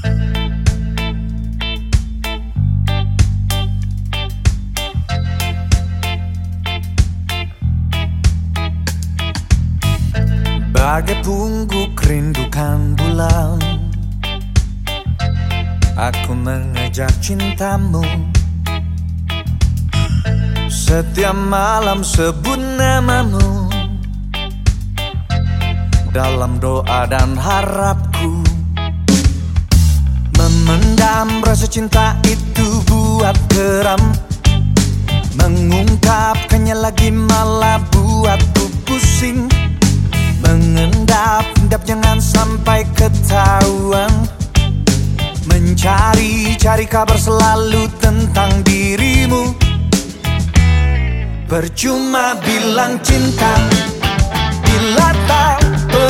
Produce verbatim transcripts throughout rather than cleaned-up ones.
Bagai pungguk rindukan bulan, aku mengejar cintamu. Setiap malam sebut namamu dalam doa dan harapku. Memendam rasa cinta itu buat geram, mengungkapkannya lagi malah buatku pusing. Mengendap-endap jangan sampai ketahuan, mencari-cari kabar selalu tentang dirimu. Percuma bilang cinta bila tak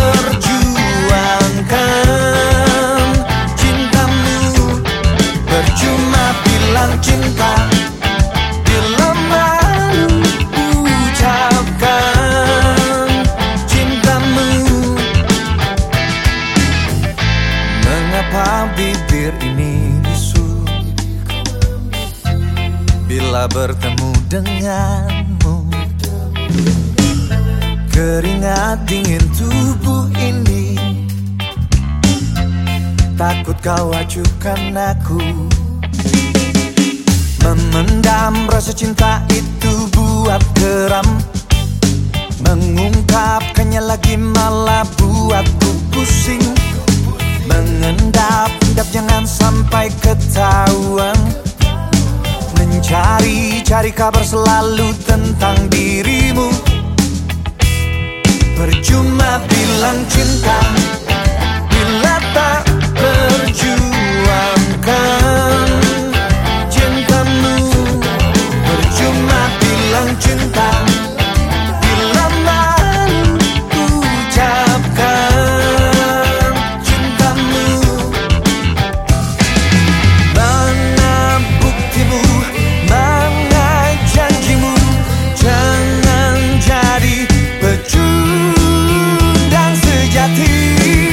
perjuangkan cintamu. Percuma bilang cinta bila malu ucapkan cintamu. Mengapa bibir ini bisu bila bertemu denganmu? Keringat dingin tubuh ini, takut kau acuhkan aku. Memendam rasa cinta itu buat geram, mengungkapkannya lagi malah buatku pusing. Mengendap-endap jangan sampai ketahuan, mencari-cari kabar selalu tentang dirimu. Percuma bilang cinta bila tak perjuangkan cintamu. Percuma bilang cinta bila malu ucapkan cintamu. Mana buktimu, mana janjimu? Jangan jadi pecundang sejati.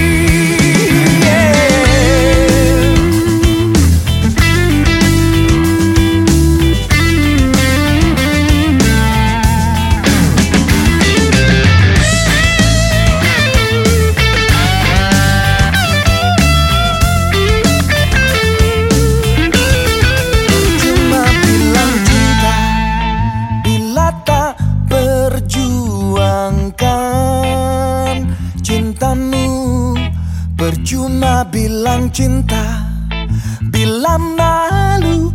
Percuma bilang cinta bila malu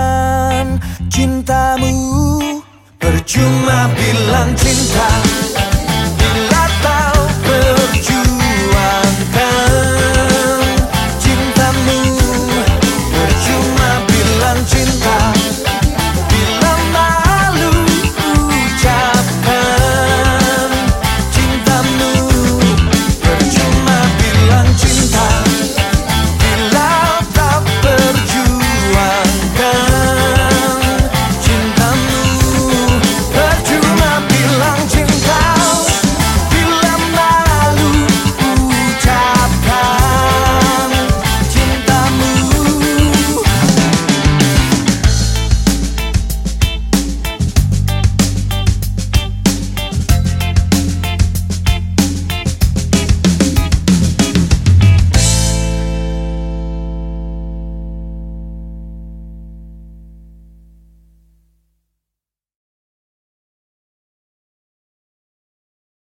ucapkan cintamu. Percuma bilang cinta